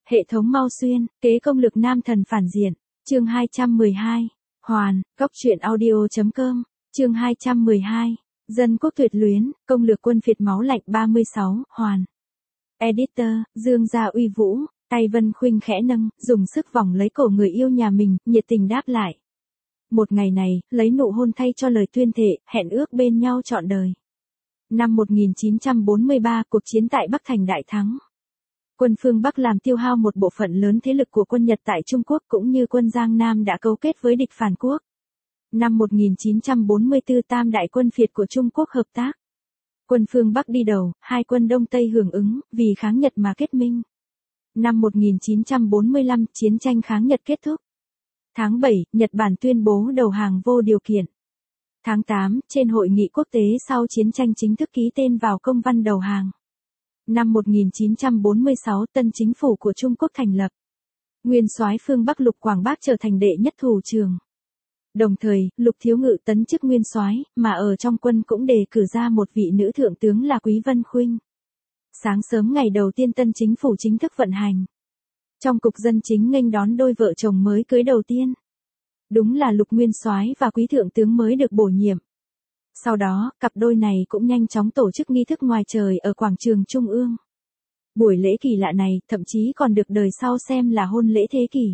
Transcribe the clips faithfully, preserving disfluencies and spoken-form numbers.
Hệ thống Mao Xuyên, kế công lực nam thần phản diện. Chương hai trăm mười hai. Hoàn, Cóc truyện audio chấm com. Chương hai trăm mười hai. Dân quốc tuyệt luyến, công lược quân phiệt máu lạnh ba mươi sáu, Hoàn. Editor, Dương Gia uy vũ, tay Vân Khuynh khẽ nâng, dùng sức vòng lấy cổ người yêu nhà mình, nhiệt tình đáp lại. Một ngày này, lấy nụ hôn thay cho lời tuyên thệ, hẹn ước bên nhau trọn đời. Năm một nghìn chín trăm bốn mươi ba, cuộc chiến tại Bắc Thành đại thắng. Quân phương Bắc làm tiêu hao một bộ phận lớn thế lực của quân Nhật tại Trung Quốc cũng như quân Giang Nam đã cấu kết với địch phản quốc. Năm một nghìn chín trăm bốn mươi tư tam đại quân phiệt của Trung Quốc hợp tác. Quân phương Bắc đi đầu, hai quân Đông Tây hưởng ứng, vì kháng Nhật mà kết minh. Năm một nghìn chín trăm bốn mươi lăm, chiến tranh kháng Nhật kết thúc. Tháng bảy, Nhật Bản tuyên bố đầu hàng vô điều kiện. Tháng tám, trên hội nghị quốc tế sau chiến tranh chính thức ký tên vào công văn đầu hàng. Năm một nghìn chín trăm bốn mươi sáu, tân chính phủ của Trung Quốc thành lập. Nguyên soái phương Bắc Lục Quảng Bác trở thành đệ nhất thủ trưởng. Đồng thời, Lục Thiếu Ngự tấn chức nguyên soái, mà ở trong quân cũng đề cử ra một vị nữ thượng tướng là Quý Vân Khuynh. Sáng sớm ngày đầu tiên tân chính phủ chính thức vận hành. Trong cục dân chính nghênh đón đôi vợ chồng mới cưới đầu tiên. Đúng là Lục nguyên soái và Quý thượng tướng mới được bổ nhiệm. Sau đó, cặp đôi này cũng nhanh chóng tổ chức nghi thức ngoài trời ở quảng trường Trung ương. Buổi lễ kỳ lạ này thậm chí còn được đời sau xem là hôn lễ thế kỷ.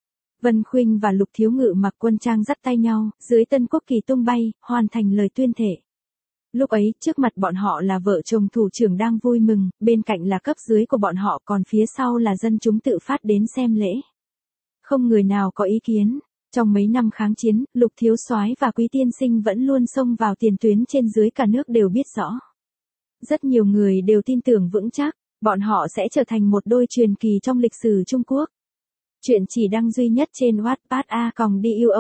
Vân Khuynh và Lục Thiếu Ngự mặc quân trang dắt tay nhau, dưới tân quốc kỳ tung bay, hoàn thành lời tuyên thệ. Lúc ấy, trước mặt bọn họ là vợ chồng thủ trưởng đang vui mừng, bên cạnh là cấp dưới của bọn họ, còn phía sau là dân chúng tự phát đến xem lễ. Không người nào có ý kiến. Trong mấy năm kháng chiến, Lục thiếu soái và Quý tiên sinh vẫn luôn xông vào tiền tuyến, trên dưới cả nước đều biết rõ. Rất nhiều người đều tin tưởng vững chắc, bọn họ sẽ trở thành một đôi truyền kỳ trong lịch sử Trung Quốc. Chuyện chỉ đăng duy nhất trên Wattpad a còng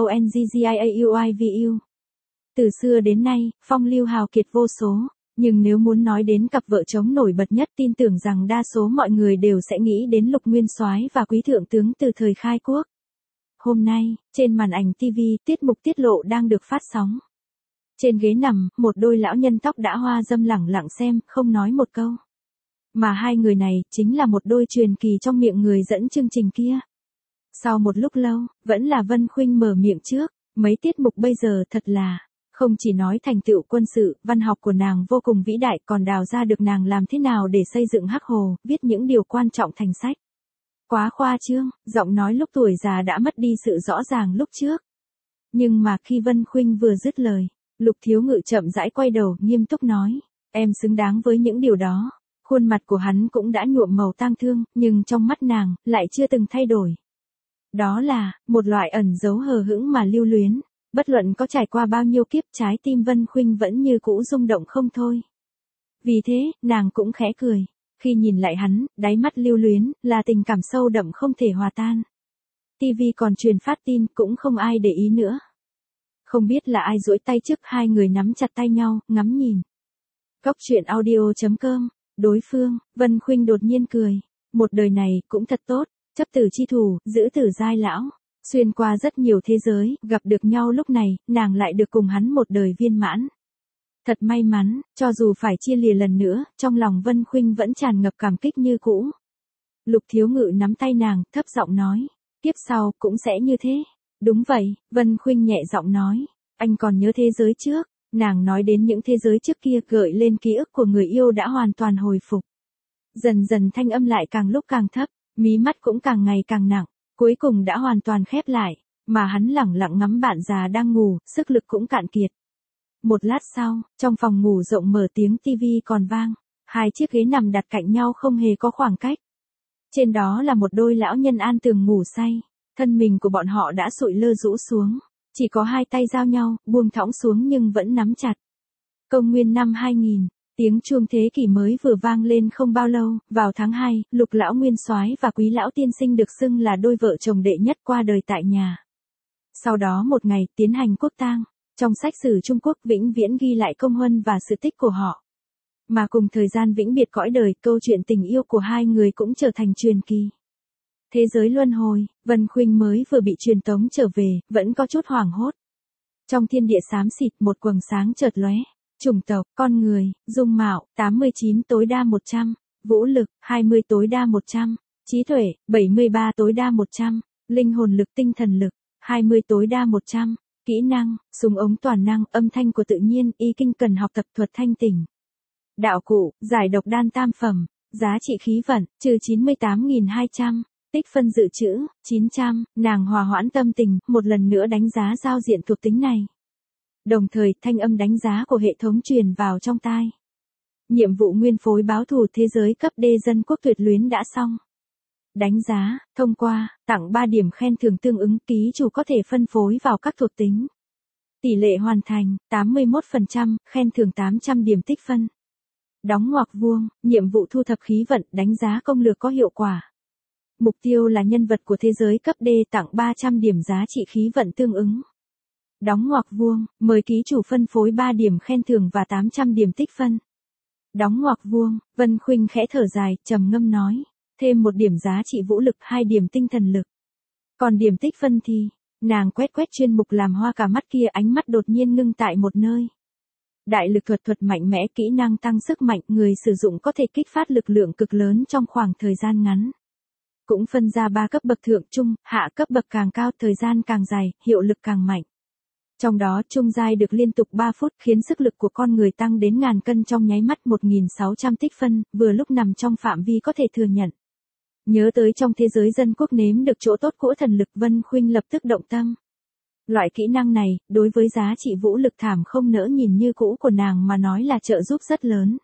duongjiauivu. Từ xưa đến nay, phong lưu hào kiệt vô số, nhưng nếu muốn nói đến cặp vợ chồng nổi bật nhất, tin tưởng rằng đa số mọi người đều sẽ nghĩ đến Lục nguyên soái và Quý thượng tướng từ thời khai quốc. Hôm nay, trên màn ảnh ti vi, tiết mục tiết lộ đang được phát sóng. Trên ghế nằm, một đôi lão nhân tóc đã hoa râm lẳng lặng xem, không nói một câu. Mà hai người này, chính là một đôi truyền kỳ trong miệng người dẫn chương trình kia. Sau một lúc lâu, vẫn là Vân Khuynh mở miệng trước, mấy tiết mục bây giờ thật là, không chỉ nói thành tựu quân sự, văn học của nàng vô cùng vĩ đại, còn đào ra được nàng làm thế nào để xây dựng Hắc Hồ, viết những điều quan trọng thành sách. Quá khoa trương, giọng nói lúc tuổi già đã mất đi sự rõ ràng lúc trước. Nhưng mà khi Vân Khuynh vừa dứt lời, Lục Thiếu Ngự chậm rãi quay đầu, nghiêm túc nói, em xứng đáng với những điều đó. Khuôn mặt của hắn cũng đã nhuộm màu tang thương, nhưng trong mắt nàng, lại chưa từng thay đổi. Đó là, một loại ẩn giấu hờ hững mà lưu luyến, bất luận có trải qua bao nhiêu kiếp, trái tim Vân Khuynh vẫn như cũ rung động không thôi. Vì thế, nàng cũng khẽ cười. Khi nhìn lại hắn, đáy mắt lưu luyến, là tình cảm sâu đậm không thể hòa tan. ti vi còn truyền phát tin, cũng không ai để ý nữa. Không biết là ai duỗi tay trước, hai người nắm chặt tay nhau, ngắm nhìn. Cóc truyện audio chấm com, đối phương, Vân Khuynh đột nhiên cười. Một đời này, cũng thật tốt, chấp tử chi thủ, giữ tử giai lão. Xuyên qua rất nhiều thế giới, gặp được nhau lúc này, nàng lại được cùng hắn một đời viên mãn. Thật may mắn, cho dù phải chia lìa lần nữa, trong lòng Vân Khuynh vẫn tràn ngập cảm kích như cũ. Lục Thiếu Ngự nắm tay nàng, thấp giọng nói, tiếp sau, cũng sẽ như thế. Đúng vậy, Vân Khuynh nhẹ giọng nói, anh còn nhớ thế giới trước. Nàng nói đến những thế giới trước kia, gợi lên ký ức của người yêu đã hoàn toàn hồi phục. Dần dần thanh âm lại càng lúc càng thấp, mí mắt cũng càng ngày càng nặng, cuối cùng đã hoàn toàn khép lại, mà hắn lẳng lặng ngắm bạn già đang ngủ, sức lực cũng cạn kiệt. Một lát sau, trong phòng ngủ rộng mở, tiếng ti vi còn vang, hai chiếc ghế nằm đặt cạnh nhau không hề có khoảng cách. Trên đó là một đôi lão nhân an tường ngủ say, thân mình của bọn họ đã sụi lơ rũ xuống, chỉ có hai tay giao nhau, buông thõng xuống nhưng vẫn nắm chặt. Công nguyên năm hai nghìn, tiếng chuông thế kỷ mới vừa vang lên không bao lâu, vào tháng hai, Lục lão nguyên soái và Quý lão tiên sinh được xưng là đôi vợ chồng đệ nhất qua đời tại nhà. Sau đó một ngày, tiến hành quốc tang. Trong sách sử Trung Quốc vĩnh viễn ghi lại công huân và sự tích của họ. Mà cùng thời gian vĩnh biệt cõi đời, câu chuyện tình yêu của hai người cũng trở thành truyền kỳ. Thế giới luân hồi, Vân Khuynh mới vừa bị truyền tống trở về, vẫn có chút hoảng hốt. Trong thiên địa xám xịt, một quầng sáng chợt lóe. Chủng tộc, con người, dung mạo, tám mươi chín tối đa một trăm, vũ lực, hai mươi tối đa một trăm, Trí tuệ, bảy mươi ba tối đa một trăm. Linh hồn lực tinh thần lực, hai mươi tối đa một trăm. Kỹ năng, súng ống toàn năng, âm thanh của tự nhiên, y kinh cần học tập thuật thanh tỉnh. Đạo cụ, giải độc đan tam phẩm, giá trị khí vận, trừ chín mươi tám nghìn hai trăm. Tích phân dự trữ, chín trăm, nàng hòa hoãn tâm tình, một lần nữa đánh giá giao diện thuộc tính này. Đồng thời, thanh âm đánh giá của hệ thống truyền vào trong tai. Nhiệm vụ nguyên phối báo thù thế giới cấp D dân quốc tuyệt luyến đã xong. Đánh giá, thông qua, tặng ba điểm khen thưởng tương ứng, ký chủ có thể phân phối vào các thuộc tính. Tỷ lệ hoàn thành, tám mươi mốt phần trăm, khen thưởng tám trăm điểm tích phân. Đóng ngoặc vuông, nhiệm vụ thu thập khí vận, đánh giá công lược có hiệu quả. Mục tiêu là nhân vật của thế giới cấp D, tặng ba trăm điểm giá trị khí vận tương ứng. Đóng ngoặc vuông, mời ký chủ phân phối ba điểm khen thưởng và tám trăm điểm tích phân. Đóng ngoặc vuông, Vân Khuynh khẽ thở dài, trầm ngâm nói. Thêm một điểm giá trị vũ lực, hai điểm tinh thần lực. Còn điểm tích phân thì, nàng quét quét chuyên mục làm hoa cả mắt kia, ánh mắt đột nhiên ngưng tại một nơi. Đại lực thuật thuật mạnh mẽ, kỹ năng tăng sức mạnh, người sử dụng có thể kích phát lực lượng cực lớn trong khoảng thời gian ngắn. Cũng phân ra ba cấp bậc thượng trung, hạ cấp bậc càng cao, thời gian càng dài, hiệu lực càng mạnh. Trong đó trung giai được liên tục ba phút, khiến sức lực của con người tăng đến ngàn cân trong nháy mắt, một nghìn sáu trăm tích phân, vừa lúc nằm trong phạm vi có thể thừa nhận. Nhớ tới trong thế giới dân quốc nếm được chỗ tốt của thần lực, Vân Khuynh lập tức động tâm. Loại kỹ năng này, đối với giá trị vũ lực thảm không nỡ nhìn như cũ của nàng mà nói là trợ giúp rất lớn.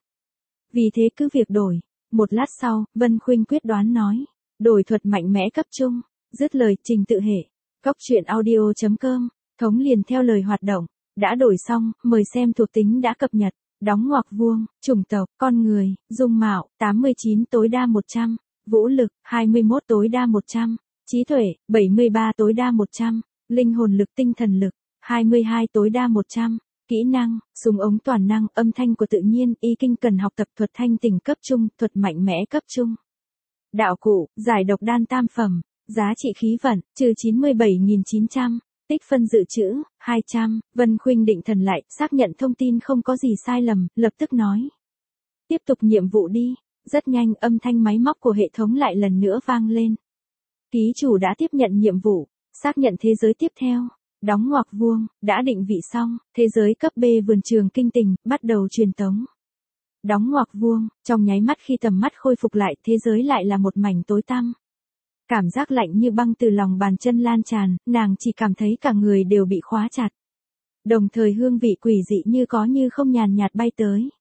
Vì thế cứ việc đổi. Một lát sau, Vân Khuynh quyết đoán nói. Đổi thuật mạnh mẽ cấp trung. Dứt lời, trình tự hệ. Cóc truyện audio chấm com. Thống liền theo lời hoạt động. Đã đổi xong, mời xem thuộc tính đã cập nhật. Đóng ngoặc vuông, chủng tộc, con người, dung mạo, tám mươi chín tối đa một trăm. Vũ lực, hai mươi mốt tối đa một trăm. Trí tuệ, bảy mươi ba tối đa một trăm. Linh hồn lực tinh thần lực, hai mươi hai tối đa một trăm. Kỹ năng, súng ống toàn năng, âm thanh của tự nhiên, y kinh cần học tập thuật thanh tỉnh cấp trung, thuật mạnh mẽ cấp trung. Đạo cụ, giải độc đan tam phẩm, giá trị khí vận, trừ chín mươi bảy nghìn chín trăm. Tích phân dự trữ, hai trăm. Vân Khuynh định thần lại, xác nhận thông tin không có gì sai lầm, lập tức nói. Tiếp tục nhiệm vụ đi. Rất nhanh, âm thanh máy móc của hệ thống lại lần nữa vang lên. Ký chủ đã tiếp nhận nhiệm vụ, xác nhận thế giới tiếp theo. Đóng ngoặc vuông, đã định vị xong, thế giới cấp B vườn trường kinh tình, bắt đầu truyền tống. Đóng ngoặc vuông, trong nháy mắt khi tầm mắt khôi phục lại, thế giới lại là một mảnh tối tăm. Cảm giác lạnh như băng từ lòng bàn chân lan tràn, nàng chỉ cảm thấy cả người đều bị khóa chặt. Đồng thời hương vị quỷ dị như có như không nhàn nhạt bay tới.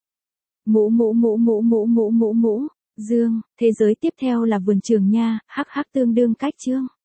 Mũ mũ mũ mũ mũ mũ mũ mũ, dương, thế giới tiếp theo là vườn trường nha, hắc hắc tương đương cách chương.